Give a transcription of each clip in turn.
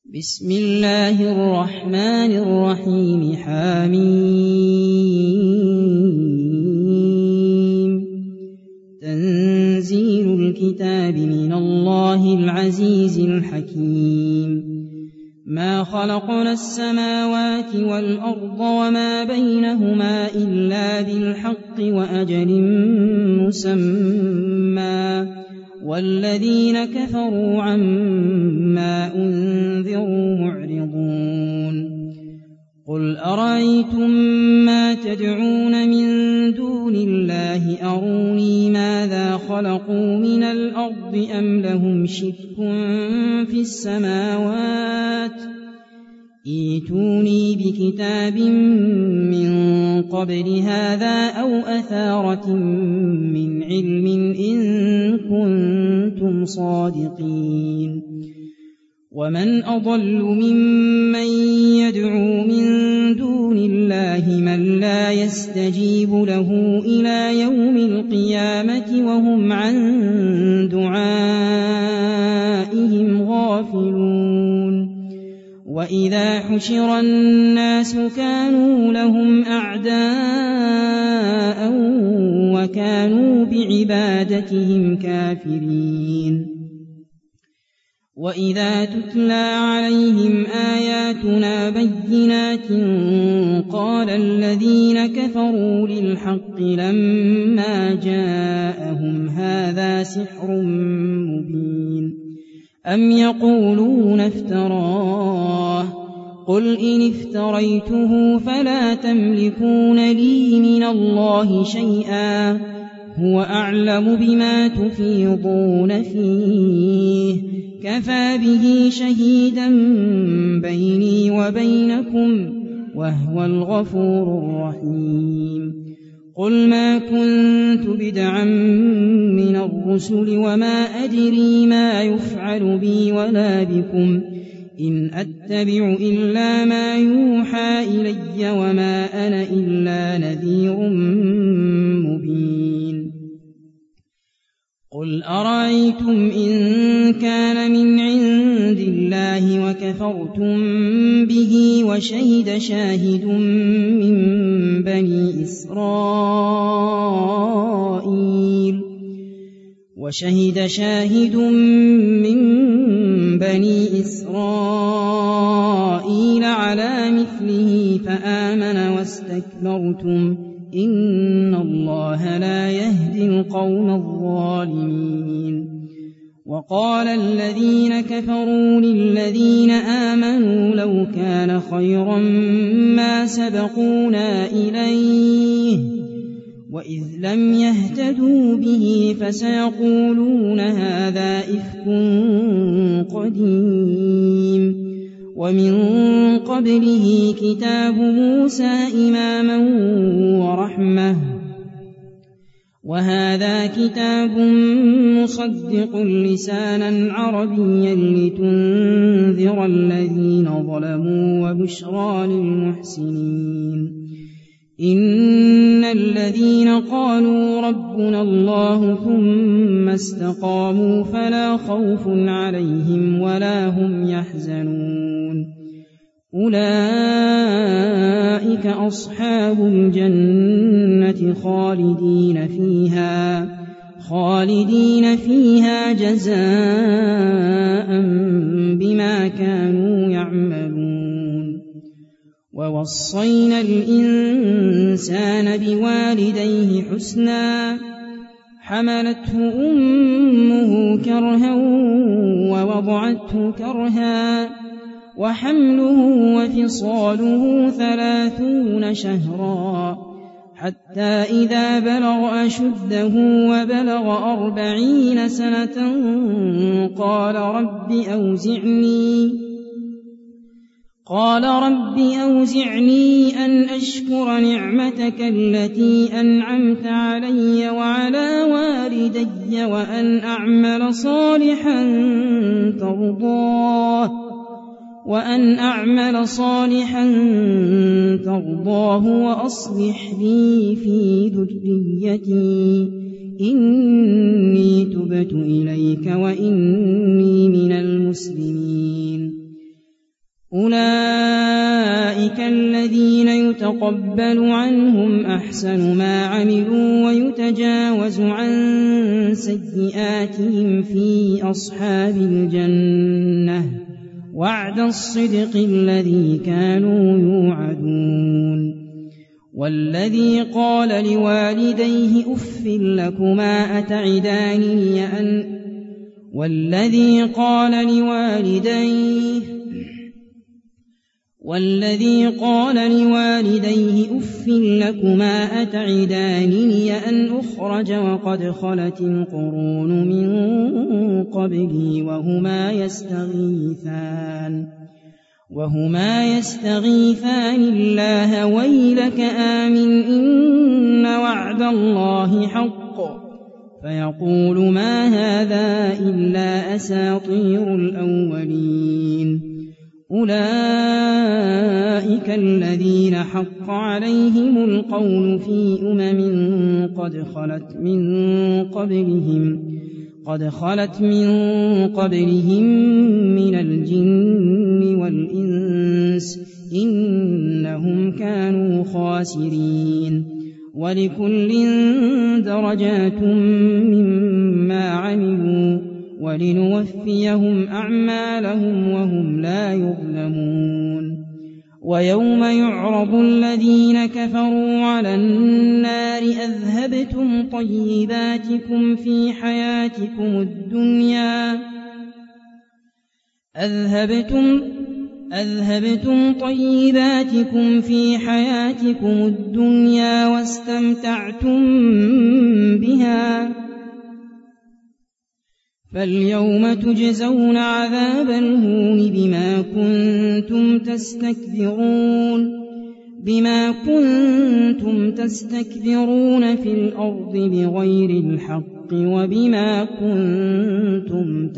بسم الله الرحمن الرحيم حميم تنزيل الكتاب من الله العزيز الحكيم ما خلقنا السماوات والأرض وما بينهما إلا بالحق وأجل مسمى والذين كفروا عما أنذروا معرضون قل أرأيتم ما تدعون من دون الله أروني ماذا خلقوا من الأرض أم لهم شرك في السماوات ائتوني بكتاب من قبل هذا أو أثارة من علم إن كنتم صادقين ومن أضل ممن يدعو من دون الله من لا يستجيب له إلى يوم القيامة وهم عن دعائهم غافلون وإذا حشر الناس كانوا لهم أعداء وكانوا بعبادتهم كافرين وإذا تتلى عليهم آياتنا بينات قال الذين كفروا للحق لما جاءهم هذا سحر مبين أم يقولون افتراه قل إن افتريته فلا تملكون لي من الله شيئا هو أعلم بما تفيضون فيه كفى به شهيدا بيني وبينكم وهو الغفور الرحيم قل ما كنت بدعا من الرسل وما أدري ما يفعل بي ولا بكم إن أتبع إلا ما يوحى إلي وما أنا إلا نذير مبين قل أرأيتم إن كان من عند الله وكفرتم به وشهد شاهد من بني إسرائيل على مثله فآمن واستكبرتم إن الله لا يهدي القوم الظالمين وقال الذين كفروا للذين آمنوا لو كان خيرا ما سبقونا إليه وإذ لم يهتدوا به فسيقولون هذا إفك قديم ومن قبله كتاب موسى إماما ورحمة وهذا كتاب مصدق لسانا عربيا لتنذر الذين ظلموا وبشرى للمحسنين إن الذين قالوا ربنا الله ثم استقاموا فلا خوف عليهم ولا هم يحزنون أولئك أصحاب الجنة خالدين فيها جزاء بما كانوا يعملون ووصينا الإنسان بوالديه حسنا حملته أمه كرها ووضعته كرها وحمله وفصاله 30 شهرا حتى إذا بلغ أشده وبلغ 40 سنة قال رب أوزعني أن أشكر نعمتك التي أنعمت علي وعلى والدي وأن أعمل صالحا ترضاه وأصلح لي في ذريتي إني تبت إليك وإني من المسلمين أولئك الذين يتقبل عنهم أحسن ما عملوا ويتجاوز عن سيئاتهم في أصحاب الجنة وعد الصدق الذي كانوا يوعدون. والذي قال لوالديه أف لكما أتعدانني أن أخرج وقد خلت القرون من قبلي وهما يستغيثان الله ويلك آمن إن وعد الله حق فيقول ما هذا إلا أساطير الأولين. أولئك الذين حق عليهم القول في قد خلت من قبلهم من الجن والإنس إنهم كانوا خاسرين. ولكل درجات مما عملوا ولنوفيهم أعمالهم وهم لا يظلمون. ويوم يعرض الذين كفروا على النار أذهبتم طيباتكم في حياتكم الدنيا واستمتعتم بها فاليوم تجزون عذاب الهون بما كنتم تستكبرون في الأرض بغير الحق وبما كنتم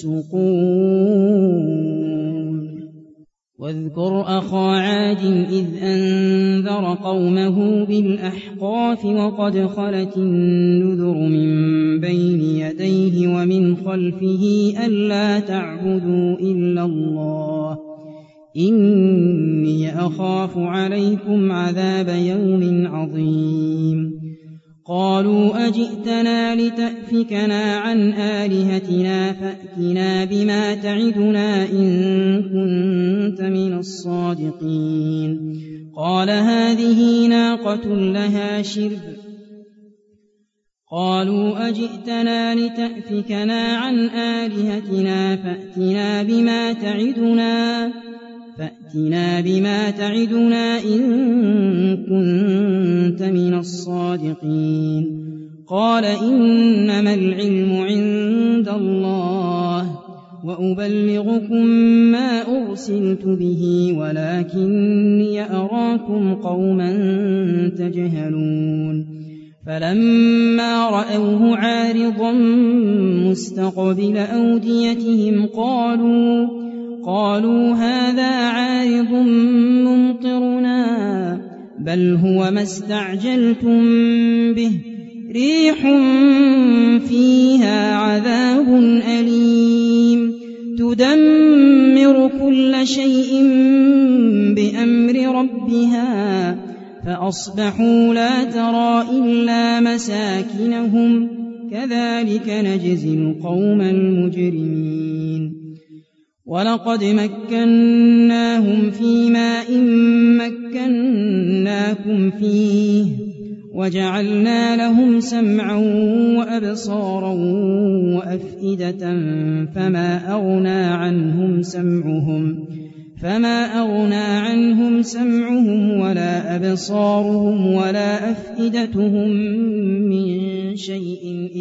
تفسقون. واذكر أخا عاد إذ أنذر قومه بالأحقاف وقد خلت النذر من بين يديه ومن خلفه ألا تعبدوا إلا الله إني أخاف عليكم عذاب يوم عظيم. قالوا أجئتنا لتأفكنا عن آلهتنا فأتنا بما تعدنا إن كنت من الصادقين. قال هذه ناقة لها شرب. قالوا أجئتنا لتأفكنا عن آلهتنا فأتنا بما تعدنا إن كنت من الصادقين. قال إنما العلم عند الله وأبلغكم ما أرسلت به ولكني أراكم قوما تجهلون. فلما رأوه عارضا مستقبل أوديتهم قالوا هذا عارض ممطرنا بل هو ما استعجلتم به ريح فيها عذاب أليم تدمر كل شيء بأمر ربها فأصبحوا لا ترى إلا مساكنهم كذلك نجزي القوم المجرمين. ولقد مكناهم في ماء مكناكم فيه وجعلنا لهم سمعا وأبصارا وأفئدة فما أغنى عنهم سمعهم ولا أبصارهم ولا أفئدتهم من شيء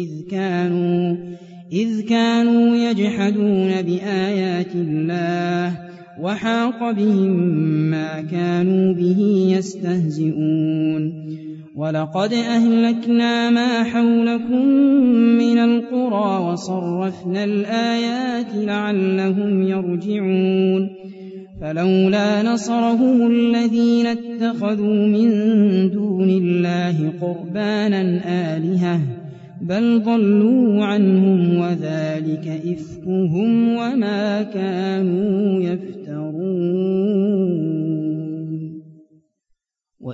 إذ كانوا يجحدون بآيات الله وحاق بهم ما كانوا به يستهزئون. ولقد أهلكنا ما حولكم من القرى وصرفنا الآيات لعلهم يرجعون. فلولا نصرهم الذين اتخذوا من دون الله قربانا آلهة بل ضلوا عنهم وذلك إفكهم وما كانوا يفترون.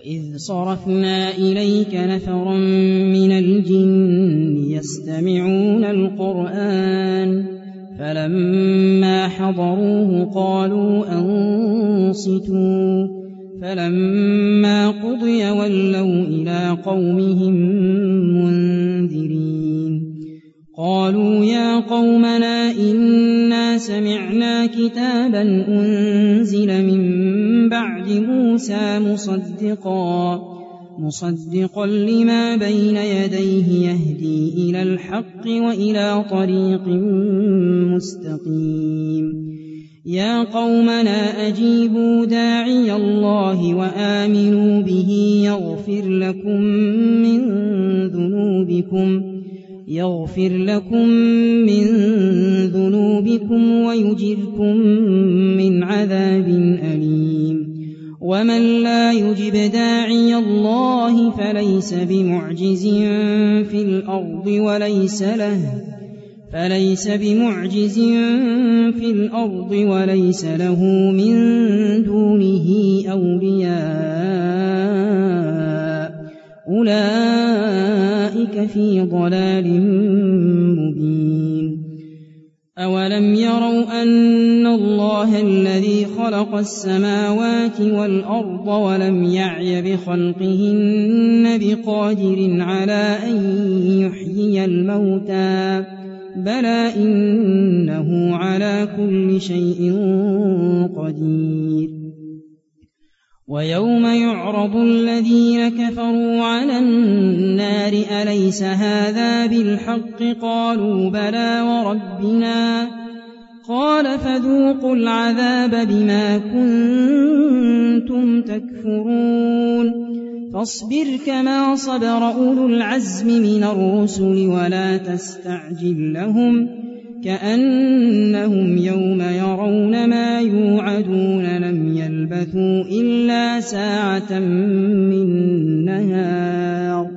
وإذ صرفنا إليك نفرا من الجن يستمعون القرآن فلما حضروه قالوا أنصتوا فلما قضي ولوا إلى قومهم منذرين قالوا يا قومنا إنا سمعنا كتابا أنزل من بعد موسى مصدقا لما بين يديه يهدي إلى الحق وإلى طريق مستقيم يا قومنا أجيبوا داعي الله وآمنوا به يغفر لكم من ذنوبكم ويجركم من عذاب أليم ومن لا يجب داعي الله فليس بمعجز في الأرض وليس له من دونه أولياء أولئك في ضلال مبين أولم يروا أن الله الذي خلق السماوات والأرض ولم يعي بخلقهن بقادر على أن يحيي الموتى بلى إنه على كل شيء قدير ويوم يعرض الذين كفروا على النار أليس هذا بالحق قالوا بلى وربنا قال فذوقوا العذاب بما كنتم تكفرون فاصبر كما صبر أولو العزم من الرسل ولا تستعجل لهم كأنهم يوم يرون ما يوعدون لم يلبثوا إلا ساعة من نهار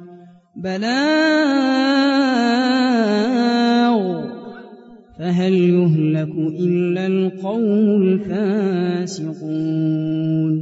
بلاغ فهل يهلك إلا القوم الفاسقون